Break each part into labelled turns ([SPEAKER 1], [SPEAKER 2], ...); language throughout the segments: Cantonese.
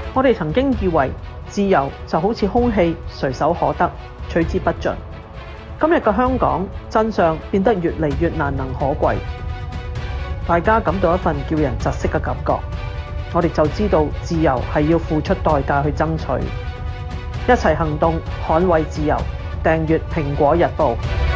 [SPEAKER 1] 我哋曾經以為自由就好似空氣，隨手可得，取之不盡。今日嘅香港真相變得越嚟越難能可貴，大家感到一份叫人窒息嘅感覺。我哋就知道自由係要付出代價去爭取，一齊行動捍衛自由。訂閱蘋果日報。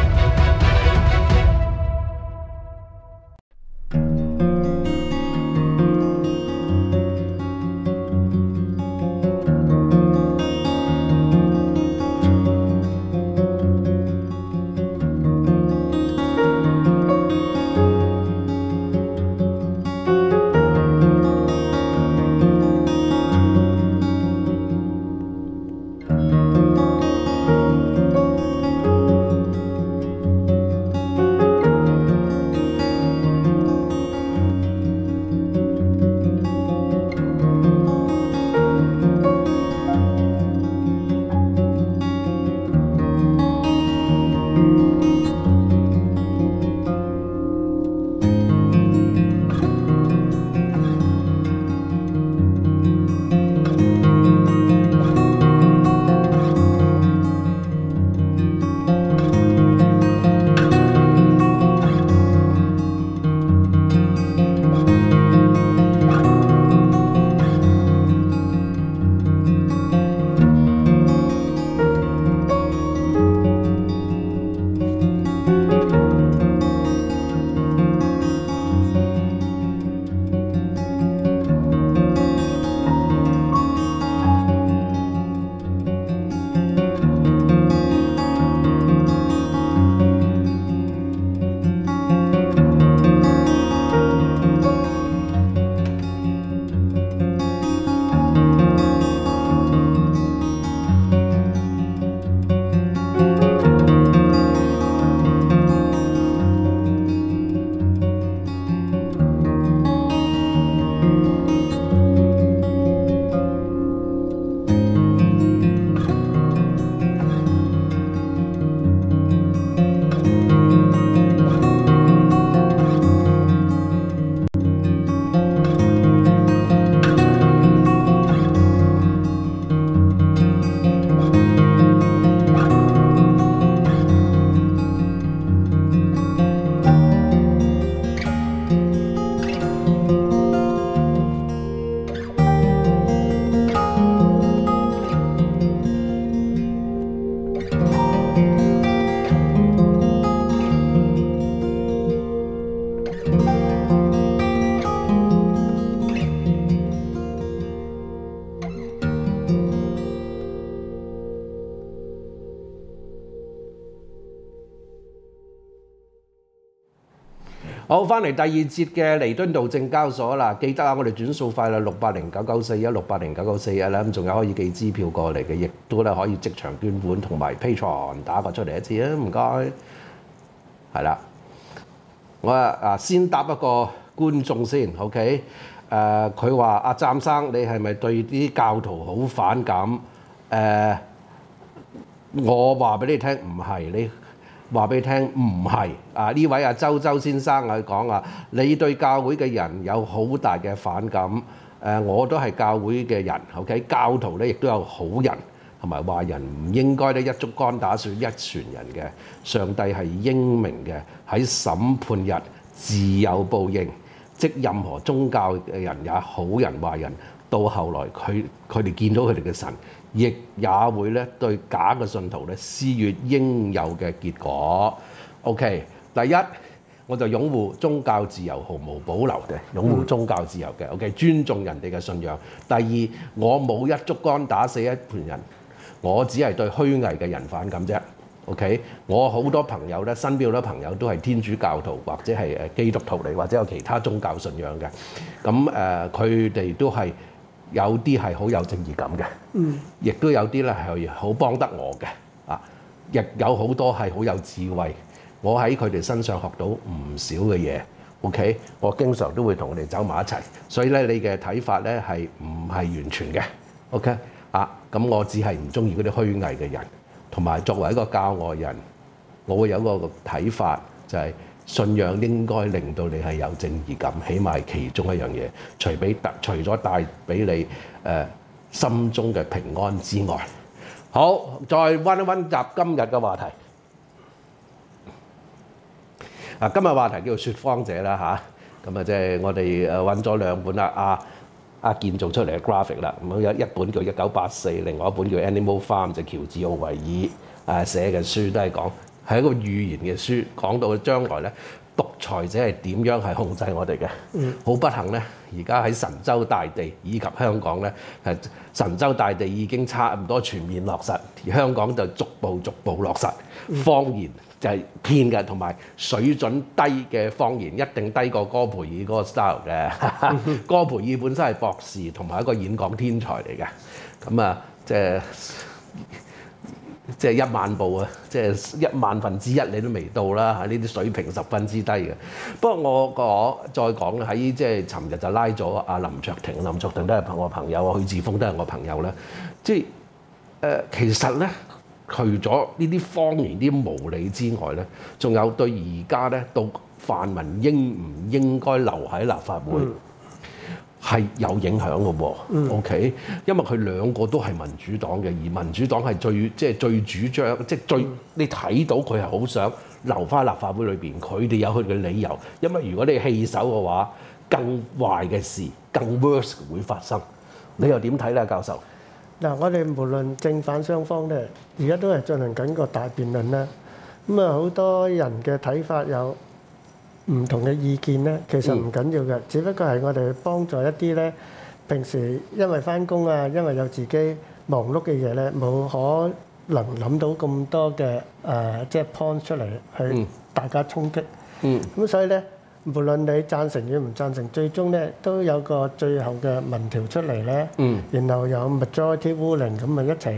[SPEAKER 2] 好，翻嚟第二節嘅彌敦道證交所啦，記得啊，我哋轉數快啦，6809941，6809941啦，咁仲有可以寄支票過嚟嘅，亦都咧可以即場捐款同埋 Patreon 打個出嚟一次啊，唔該，係啦，我先答一個觀眾先 ，OK， 佢話阿湛生，你係咪對啲教徒好反感？我話俾你聽，唔係你。話俾你聽，唔係啊！呢位阿周先生佢講啊，你對教會嘅人有好大嘅反感。我都係教會嘅人 ，OK？ 教徒咧亦都有好人同埋壞人，唔應該咧一竹竿打死一船人嘅。上帝係英明嘅，喺審判日自有報應，即任何宗教嘅人也好人壞人，到後來佢哋見到佢哋嘅神。亦也會咧對假嘅信徒咧施予應有嘅結果。OK， 第一我就擁護宗教自由，毫無保留嘅擁護宗教自由嘅。OK， 尊重人哋嘅信仰。第二，我冇一竹竿打死一盤人，我只係對虛偽嘅人反感啫。OK， 我好多朋友咧，身邊好多朋友都係天主教徒或者係基督徒嚟，或者有其他宗教信仰嘅。咁佢哋都係。有啲係好有正義感嘅，亦都有啲咧係好幫得我嘅，亦有好多係好有智慧，我喺佢哋身上學到唔少嘅嘢。OK， 我經常都會同佢哋走埋一齊，所以咧你嘅睇法咧係唔係完全嘅。OK， 咁我只係唔中意嗰啲虛偽嘅人，同埋作為一個教外人，我會有一個睇法就係、信仰應該令到你係有正義感，起碼係其中一樣嘢。除咗帶俾你心中嘅平安之外。好，再溫一溫習今日嘅話題。今日話題叫做説謊者啦嚇，咁即係我哋揾咗兩本啦，阿健做出嚟嘅 graphic 啦，咁有一本叫1984，另外一本叫 Animal Farm， 就喬治奧維爾寫嘅書，都係講係一個預言嘅書，講到將來咧獨裁者係點樣係控制我哋嘅。好不幸咧，而家喺神州大地以及香港咧，神州大地已經差唔多全面落實，而香港就逐步落實謊言。就係騙嘅，同埋水準低嘅謊言，一定低過戈培爾嗰個 style 嘅。戈培爾本身係博士同埋一個演講天才嚟嘅，咁即係1萬步啊，即係1/1000你都未到啦嚇！呢啲水平十分之低嘅。不過我再講喺即係尋日就拉咗阿林卓廷，林卓廷都係我朋友啊，許智峰都係我朋友啦。即係其實咧。除咗呢啲謊言、啲無理之外咧，仲有對而家咧到泛民應唔應該留喺立法會係有影響嘅喎。OK， 因為佢兩個都係民主黨嘅，而民主黨係最主張，即係最你睇到佢係好想留翻立法會裏邊，佢哋有佢嘅理由。因為如果你棄守嘅話，更壞嘅事、更 worse 會發生。你又點睇咧，教授？
[SPEAKER 3] 嗱，我哋無論正反雙方咧，而家都係進行緊個大辯論啦。咁啊，好多人嘅睇法有唔同嘅意見咧，其實唔緊要嘅，只不過係我哋幫助一啲咧，平時因為翻工啊，因為有自己忙碌嘅嘢咧，冇可能諗到咁多嘅即係 point 出嚟去大家衝擊。咁所以咧，無論你贊成與唔贊成，最終咧都有個最後嘅民調出嚟咧，然後有 majority ruling 咁咪一齊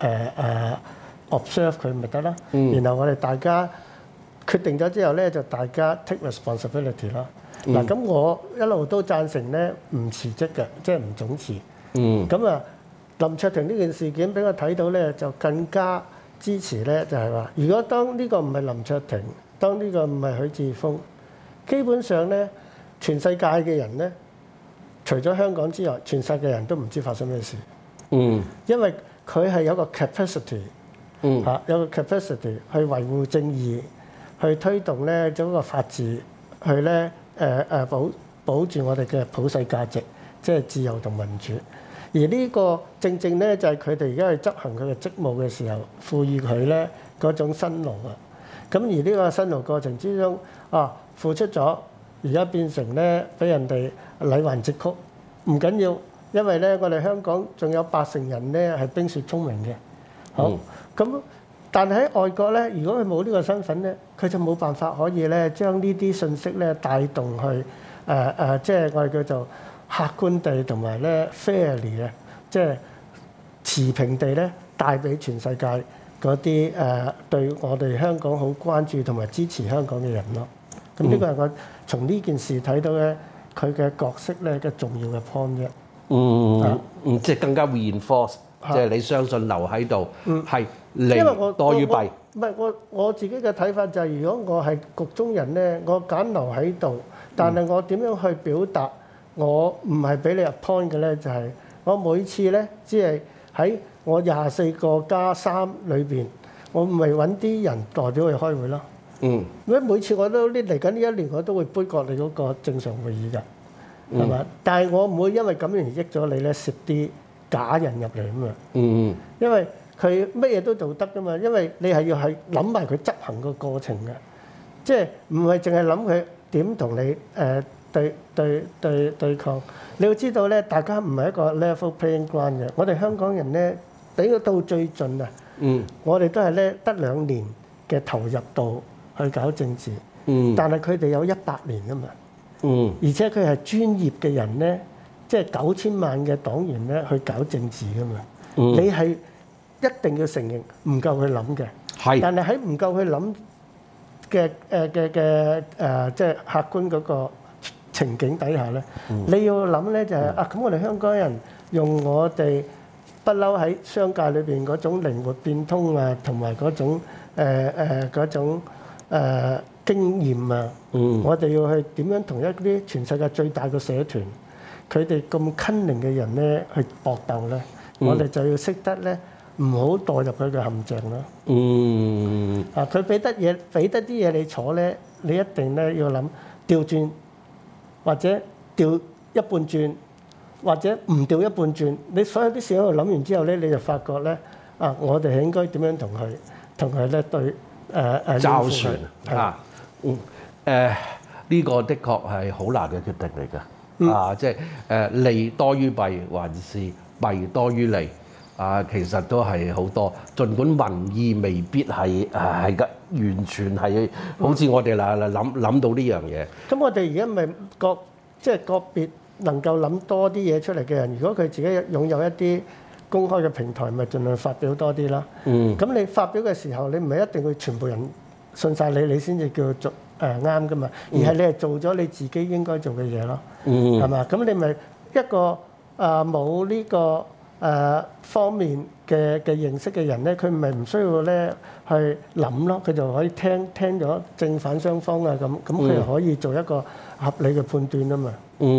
[SPEAKER 3] observe 佢咪得啦。然後我哋大家決定咗之後咧，就大家 take responsibility 啦。嗱，咁我一路都贊成咧唔辭職嘅，即係唔總辭。咁啊，林卓廷呢件事件俾我睇到咧，就更加支持咧，就係話，如果當呢個唔係林卓廷，當呢個唔係許智峰，基本上咧，全世界嘅人咧，除咗香港之外，全世界人都唔知發生咩事。因為佢係有個 capacity，有個 capacity 去維護正義，去推動咧嗰個法治，去咧保住我哋嘅普世價值，即係自由同民主。而呢個正正咧就係佢哋而家去執行佢嘅職務嘅時候，賦予佢咧嗰種辛勞啊。咁而呢個辛勞過程之中，付出咗，而家變成咧俾人哋禮還直曲，唔緊要，因為咧我哋香港仲有80%人咧係冰雪聰明嘅。好，咁但係喺外國咧，如果佢冇呢個身份咧，佢就冇辦法可以咧將呢啲信息咧帶動去即係我哋叫做客觀地同埋咧 fairly 啊，即係持平地咧帶俾全世界嗰啲對我哋香港好關注同埋支持香港嘅人咯。咁呢個係我從呢件事睇到咧佢嘅角色咧嘅重要嘅 point 啫。
[SPEAKER 2] 即係更加 reinforce，即係你相信留喺度係利多於弊。
[SPEAKER 3] 唔係我自己嘅睇法就係，如果我係局中人咧，我揀留喺度，但係我點樣去表達我唔係俾你入 point 嘅咧？就係我每次咧，只係喺我24個加3裏邊，我咪揾啲人代表去開會咯。每次我都嚟緊呢1年，我都會杯葛你嗰個正常會議㗎，係嘛？但係我唔會因為咁樣而益咗你咧，攝啲假人入嚟啊嘛。因為佢乜嘢都做得㗎嘛，因為你係要係諗埋佢執行個過程嘅，即係唔係淨係諗佢點同你對抗。你要知道咧，大家唔係一個 level playing ground 嘅。我哋香港人咧，俾到最盡啊，我哋都係咧得2年嘅投入度去搞政治，但係佢哋有100年啊嘛，而且佢係專業嘅人咧，即係9000萬嘅黨員咧去搞政治噶嘛，你係一定要承認唔夠佢諗嘅，但係喺唔夠佢諗嘅即係客觀嗰個情景底下咧，你要諗咧就係咁我哋香港人用我哋不嬲喺商界裏邊嗰種靈活變通啊，同埋嗰種經驗啊，我哋要去點樣同一啲全世界最大嘅社團，佢哋咁cunning嘅人咧去搏鬥咧？ 我哋就要識得咧，唔好墮入佢嘅陷阱咯。佢俾得啲嘢你坐咧，你一定咧要諗調轉，或者調一半轉，或者唔調一半轉。你所有啲事喺度諗完之後咧，你就發覺咧，我哋係應該點樣同佢咧對
[SPEAKER 2] 罩船啊，呢個的確係好難嘅決定嚟㗎，即係利多於弊還是弊多於利其實都係好多。儘管民意未必係嘅，完全係好似我哋諗到呢樣嘢。
[SPEAKER 3] 咁我哋而家咪即係個別能夠諗多啲嘢出嚟嘅人，如果佢自己擁有一啲公開嘅平台，咪盡量發表多啲啦。咁你發表嘅時候，你唔係一定要全部人信晒你先至叫做啱㗎嘛，而係你係做咗你自己應該做嘅嘢咯，係嘛？咁你咪一個冇呢個方面嘅認識嘅人咧，佢咪唔需要咧去諗咯，佢就可以聽咗正反雙方咁佢就可以做一個合理嘅判斷啊嘛。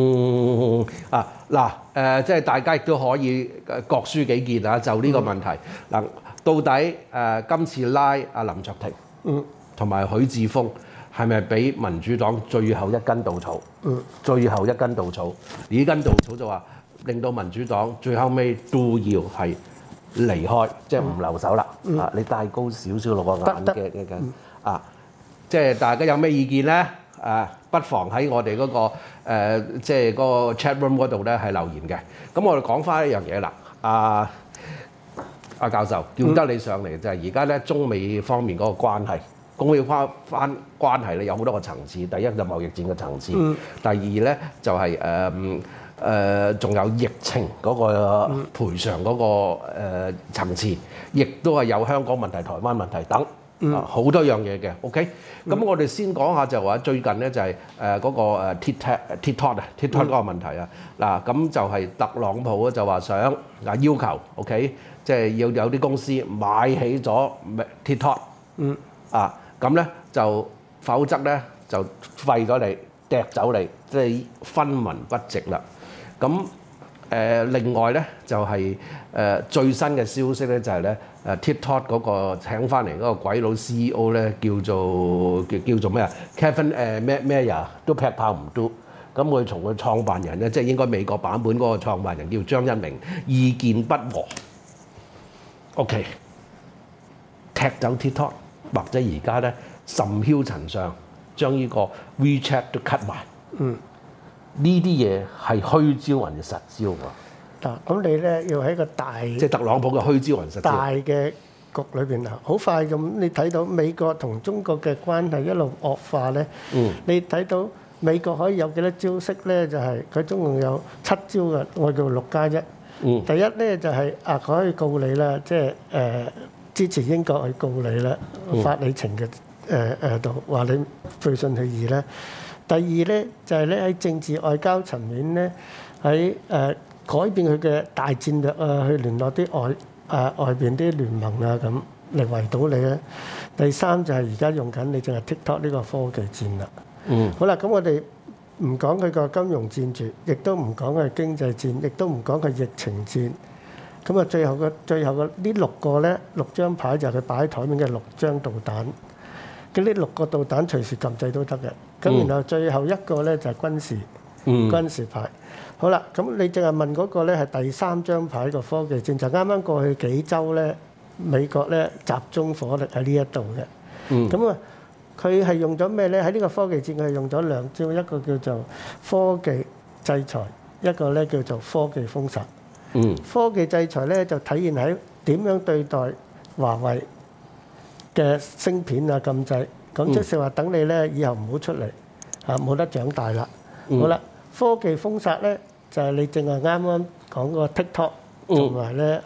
[SPEAKER 2] 即係大家亦都可以各抒己見啊，就呢個問題嗱，到底今次拉阿林卓廷同埋許智峰係咪俾民主黨最後一根稻草？最後一根稻草，呢根稻草就話令到民主黨最後尾都要係離開，即係唔留守啦。你戴高少少落個眼嘅即係大家有咩意見咧？不妨喺我哋嗰個即係嗰個 chat room 嗰度咧係留言嘅。咁我哋講翻一樣嘢啦，阿教授叫得你上嚟就係而家咧中美方面嗰個關係。咁要翻關係咧有好多個層次，第一就貿易戰嘅層次，第二咧就係仲有疫情嗰個賠償嗰個層次，亦都係有香港問題、台灣問題等好多樣嘢嘅。OK，咁我哋先講下就話最近咧就係嗰個TikTok 嗰個問題啊。嗱，咁就係特朗普就話想要求 OK，即係要有啲公司買起咗 TikTok，咁咧就否則咧就廢咗你，掟走你，即係分文不值啦。咁另外咧就係最新嘅消息咧就係咧TikTok 嗰個請翻嚟嗰個鬼佬 CEO 咧叫做咩啊 Kevin 咩呀都劈炮唔到。咁佢從佢創辦人咧，即係應該美國版本嗰個創辦人叫張一鳴，意見不和。OK， 踢走 TikTok。或者而家咧甚囂塵上將呢個 WeChat 都 cut 埋，呢啲嘢係虛招還是實招喎？
[SPEAKER 3] 咁你咧要喺個大
[SPEAKER 2] 即係特朗普嘅虛招還是實招？
[SPEAKER 3] 大嘅局裏邊啊，好快咁你睇到美國同中國嘅關係一路惡化咧，你睇到美國可以有幾多招式咧？就係佢總共有7招嘅，我叫6+1。第一咧就係佢可以告你啦，即係支持英國去告你啦，法理情嘅度話你背信棄義咧。第二咧就係咧喺政治外交層面咧，喺改變佢嘅大戰略去聯絡啲外邊啲聯盟咁嚟圍堵你咧。第三就係而家用緊你淨係 TikTok 呢個科技戰啦。好啦，咁我哋唔講佢個金融戰住，亦都唔講佢經濟戰，亦都唔講佢疫情戰。咁啊，最後嘅呢6個咧，6張牌就係佢擺喺台面嘅6張導彈。咁呢6個導彈隨時撳掣都得嘅。咁然後最後一個咧就係軍事牌。好啦，咁你淨係問嗰個咧係第3張牌個科技戰，就啱啱過去幾週咧，美國咧集中火力喺呢一度嘅。咁佢係用咗咩咧？喺呢個科技戰，佢係用咗2招，一個叫做科技制裁，一個咧叫做科技封殺。科技制裁咧就體現喺點樣對待華為嘅芯片禁制，咁即係話等你咧以後唔好出嚟冇得長大啦。好啦，科技封殺咧就係你淨係啱啱講個 TikTok 同埋咧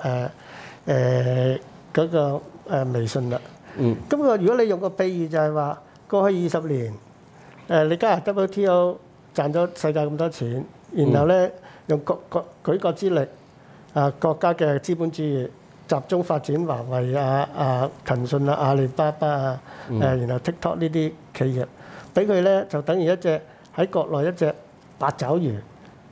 [SPEAKER 3] 嗰個微信啦。咁如果你用個比喻就係話過去20年你加入 WTO 賺咗世界咁多錢，然後咧用舉國之力。國家嘅資本主義集中發展華為騰訊阿里巴巴然後 TikTok 呢啲企業，俾佢咧就等於一隻喺國內一隻八爪魚，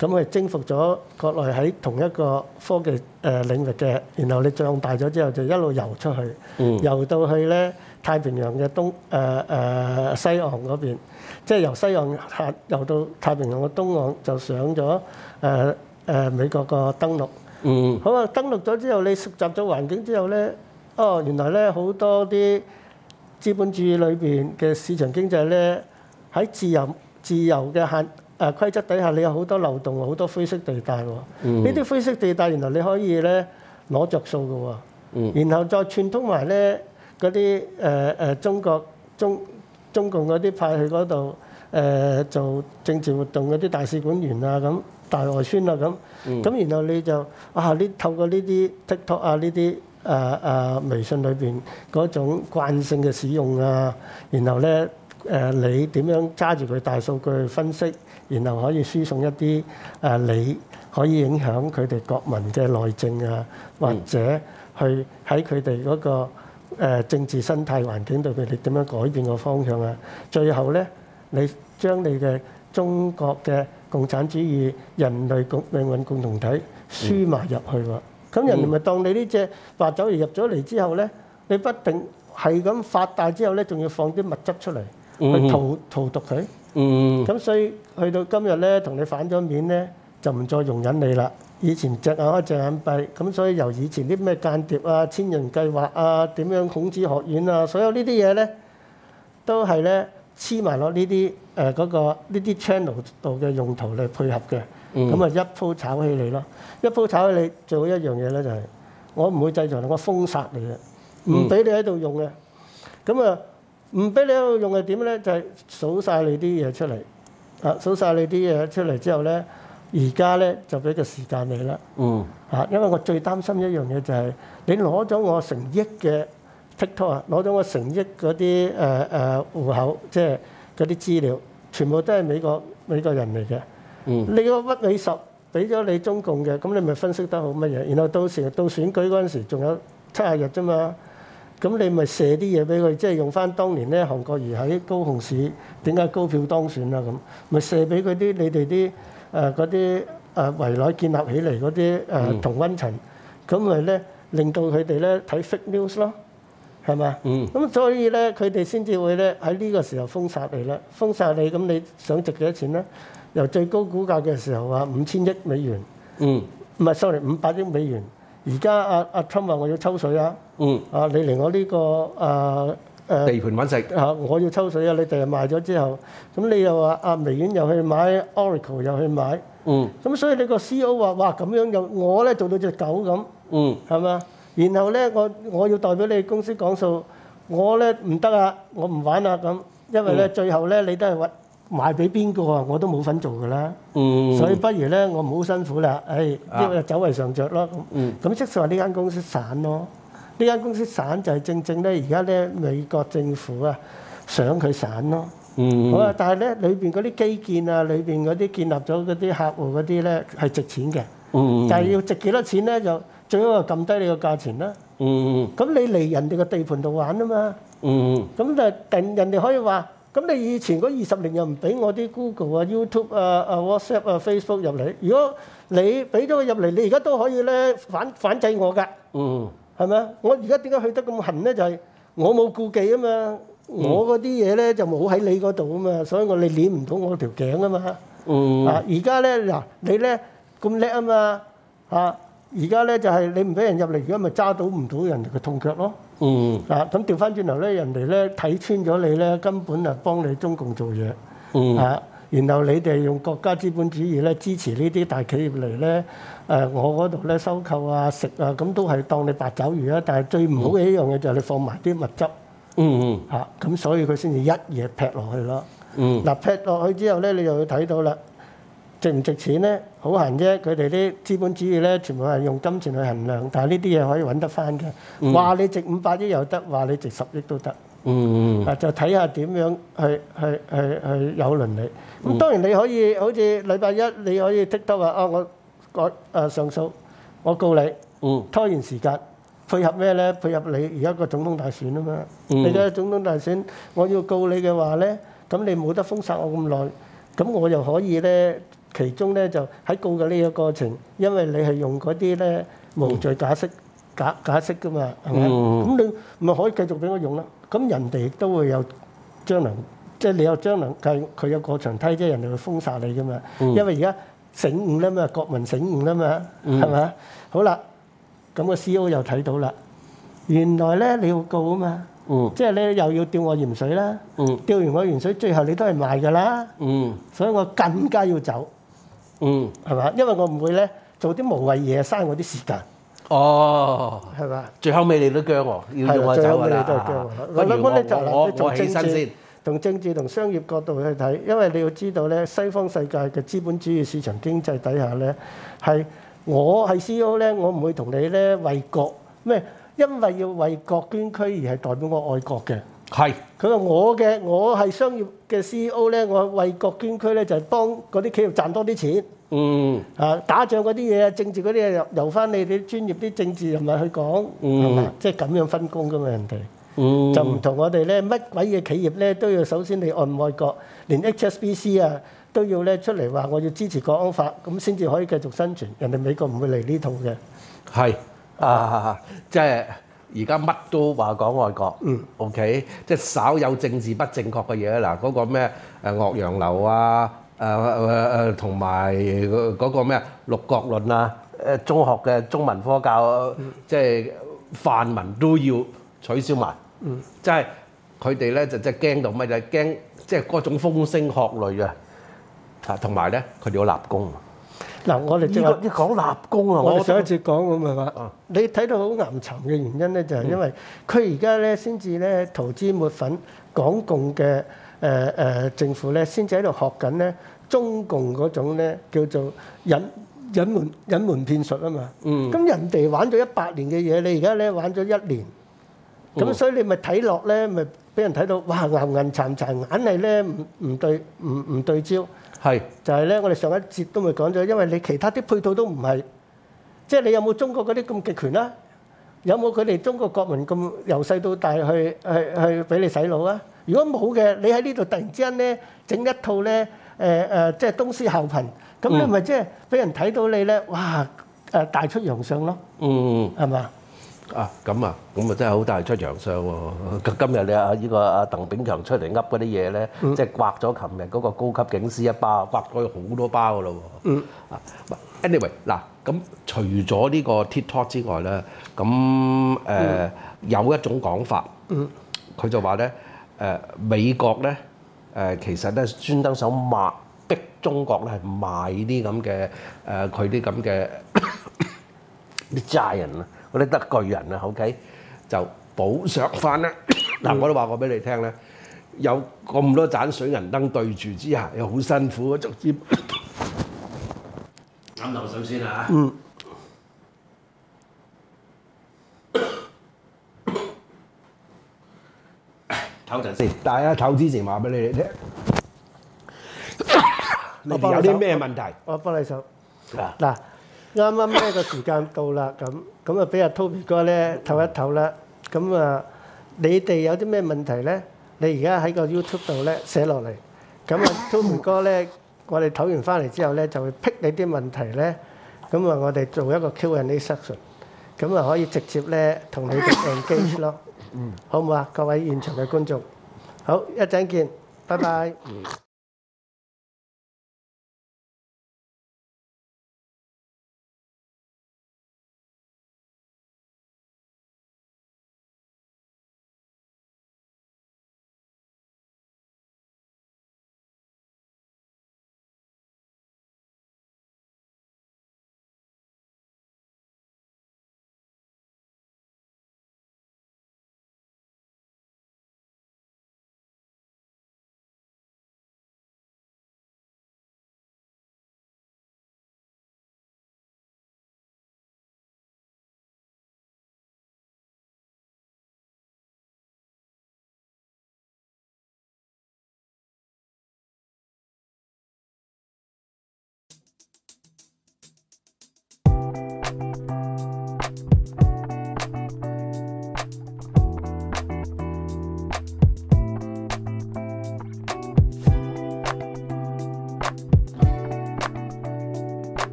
[SPEAKER 3] 咁去征服咗國內喺同一個科技領域嘅，然後你壯大咗之後就一路遊出去，遊到去咧太平洋嘅西岸嗰邊，即係由西岸下遊到太平洋嘅東岸，就上咗美國個登陸。好啊，登陸咗之後，你熟習咗環境之後咧，原來咧好多啲資本主義裏邊嘅市場經濟咧，喺自由嘅規則底下，你有好多漏洞，好多灰色地帶喎。呢啲灰色地帶原來你可以咧攞着數嘅喎。然後再串通埋咧嗰啲中共嗰啲派去嗰度做政治活動嗰啲大使館員啊咁。大外宣啊咁，咁然後你就透過呢啲 TikTok 啊呢啲微信裏邊嗰種慣性嘅使用啊，然後咧你點樣揸住佢大數據去分析，然後可以輸送一啲你可以影響佢哋國民嘅內政啊，或者去喺佢哋嗰個政治生態環境裏邊，你點樣改變個方向啊？最後咧，你將你嘅中國嘅共產主義人類命運共同體輸埋入去喎，咁人哋咪當你呢隻白酒魚入咗嚟之後咧，你不定係咁發大之後咧，仲要放啲物質出嚟去荼毒佢。咁所以去到今日咧，同你反咗面咧，就唔再容忍你啦。以前隻眼開隻眼閉，咁所以由以前啲咩間諜啊、千人計劃啊、點樣孔子學院啊，所有呢啲嘢咧，都係咧黐埋落呢啲呢啲 channel 度嘅用途嚟配合嘅，咁啊一鋪炒起你咯，一鋪炒起你做一樣嘢咧就係我唔會制裁你，我封殺你嘅，唔俾你喺度用嘅，咁啊唔俾你喺度用係點咧？就係數晒你啲嘢出嚟，數晒你啲嘢出嚟之後咧，而家咧就俾個時間你啦，因為我最擔心一樣嘢就係你攞咗我成億嘅 TikTok 啊，攞咗我成億嗰啲戶口，即係嗰啲資料，全部都係美國人嚟嘅。你個屈美十俾咗你中共嘅，咁你咪分析得好乜嘢？然後到時到選舉嗰陣時，仲有70日啫嘛，咁你咪射啲嘢俾佢，即係用翻當年咧韓國瑜喺高雄市點解高票當選啦咁，咪射俾佢啲你哋啲嗰啲圍內建立起嚟嗰啲同溫層，咁咪咧令到佢哋咧睇 fake news 咯。係嘛？咁所以咧，佢哋先至會咧喺呢個時候封殺你啦。封殺你，咁你想值幾多錢咧？由最高股價嘅時候話5000億美元，唔係500億美元。而家阿 Trump 話我要抽水啊！你嚟我呢個
[SPEAKER 2] 地盤揾食
[SPEAKER 3] 我要抽水啊！你第日賣咗之後，咁你又話微軟又去買 Oracle 又去買，咁所以你個 CEO 話哇咁樣又我咧做到隻狗咁，係嘛？然後咧，我要代表你公司講數，我咧唔得啊，我唔玩啦咁，因為咧最後咧你都係賣俾邊個啊？我都冇份做㗎啦，所以不如咧我唔好辛苦啦，呢個走為上着咯咁，即係話呢間公司散咯，呢間公司散就係正正咧而家咧美國政府啊想佢散咯，好啊，但係咧裏邊嗰啲基建啊，裏邊嗰啲建立咗嗰啲客戶嗰啲咧係值錢嘅，但係要值幾多錢咧就？最好就撳低你個價錢啦。咁你嚟人哋個地盤度玩啊嘛。咁就定人哋可以話，咁你以前嗰20年又唔俾我啲 Google 啊、YouTube 啊、WhatsApp 啊、Facebook 入嚟。如果你俾咗佢入嚟，你而家都可以咧反制我㗎。係咪啊？我而家點解去得咁痕咧？就係我冇顧忌啊嘛。我嗰啲嘢咧就冇喺你嗰度啊嘛，所以我你攣唔到我條頸啊嘛。而家咧嗱，你咧咁叻啊嘛而家咧就係你唔俾人入嚟，而家咪揸到唔到人哋嘅痛腳咯。咁調翻轉頭咧，人哋咧睇穿咗你咧，根本係幫你中共做嘢。然後你哋用國家資本主義咧支持呢啲大企業嚟咧，我嗰度咧收購啊、食啊，咁都係當你白酒魚啊。但係最唔好嘅一樣嘢就係你放埋啲物質。咁所以佢先至一嘢劈落去咯。劈落去之後咧，你就會睇到啦。值唔值錢咧？好閒啫！佢哋啲資本主義咧，全部係用金錢去衡量，但係呢啲嘢可以揾得翻嘅。話你值500億又得，話你值10億都得。就睇下點樣去有倫理。咁當然你可以好似禮拜一你可以 TikTok 話我改上訴，我告你，拖延時間，配合咩咧？配合你而家個總統大選啊嘛。你嘅總統大選，我要告你嘅話咧，咁你冇得封殺我咁耐。咁我又可以咧其中咧就喺告嘅呢個過程，因為你係用嗰啲咧無罪假釋㗎嘛，係咪？咁你咪可以繼續俾我用啦。咁人哋亦都會有將來，即係你有將來計佢有過牆梯，即係人哋會封殺你㗎嘛。因為而家醒悟啦嘛，國民醒悟啦嘛，係咪？好啦，咁個 CEO 又睇到啦，原來咧你要告啊嘛。即係你又要吊我鹽水啦，吊完我鹽水，最後你都係賣㗎啦，所以我更加要走，係嘛？因為我唔會咧做啲無謂嘢，嘥我啲時間。
[SPEAKER 2] 哦，
[SPEAKER 3] 係嘛？
[SPEAKER 2] 最後尾你都驚我，要我走㗎啦。我起身先。
[SPEAKER 3] 從政治同商業角度去睇，因為你要知道咧，西方世界嘅資本主義市場經濟底下咧，係我係 CEO 咧，我唔會同你咧為國咩？因為要為國捐軀而係代表我愛國嘅。係。佢話我係商業嘅 CEO 咧，我為國捐軀咧就係幫嗰啲企業賺多啲錢。打仗嗰啲嘢啊，政治嗰啲嘢由翻你哋專業啲政治人物去講，係嘛？即係咁樣分工㗎嘛，人哋。就唔同我哋咧，乜鬼嘢企業咧都要首先你愛唔愛國，連 HSBC 啊都要咧出嚟話我要支持國安法，咁先至可以繼續生存。人哋美國唔會嚟呢套嘅。係。
[SPEAKER 2] 即係而家乜都話講愛國，OK， 即係稍有政治不正確嘅嘢嗱，嗰個咩岳陽樓啊，同埋嗰個咩六國論啊，中學嘅中文科教，即係泛民都要取消埋，即係佢哋咧就即係驚到乜嘢？驚即係嗰種風聲鶴唳啊！同埋咧佢哋要立功。
[SPEAKER 3] 嗱，我哋即係
[SPEAKER 2] 一講立功啊！
[SPEAKER 3] 我哋上一次講咁咪話，你睇到好岩沉嘅原因咧，就係因為佢而家咧先至咧塗脂抹粉，港共嘅政府咧先至喺度學緊咧中共嗰種咧叫做隱瞞騙術啊嘛。咁人哋玩咗100年嘅嘢，你而家咧玩咗1年，咁所以你咪睇落咧，咪俾人睇到哇岩沉沉，硬係咧唔對焦。係，就係咧，我哋上一節都咪講咗，因為你其他啲配套都唔係，即係你有冇中國嗰啲咁極權啦？有冇佢哋中國國民咁由細到大去俾你洗腦啊？如果冇嘅，你喺呢度突然之間咧整一套咧即係東施效顰，咁你咪即係俾人睇到你咧，哇大出洋相咯，係嘛？
[SPEAKER 2] 咁啊真係好大出洋相喎！今日你呢個鄧炳強出嚟噏嗰啲嘢咧，即係刮咗琴日嗰個高級警司一巴，刮咗好多包噶咯喎。anyway 嗱，咁除咗呢個 TikTok 之外咧，咁有一種講法，佢就話咧美國咧其實咧專登想逼中國咧係賣啲咁嘅佢啲咁嘅啲giant啊！嗰啲得巨人啊 ，OK， 就補償翻啦。嗱，我都話過俾你聽咧，有咁多盞水銀燈對住之下，又好辛苦，逐漸飲啖水先啊！唞陣先，大家唞之前話俾你哋聽，你哋有啲咩問題？
[SPEAKER 3] 我幫你手。嗱。啱啱呢個時間到啦，咁啊俾阿 Toby 哥咧唞一唞啦。咁啊，你哋有啲咩問題咧？你而家喺個 YouTube 度咧寫落嚟。咁啊 Toby 哥咧，我哋唞完翻嚟之後咧，就會 pick 你啲問題咧。咁啊，我哋做一個 Q&A section。咁啊，可以直接咧同你哋 engage 咯。好唔好啊？各位現場嘅觀眾，好，一陣見，拜拜。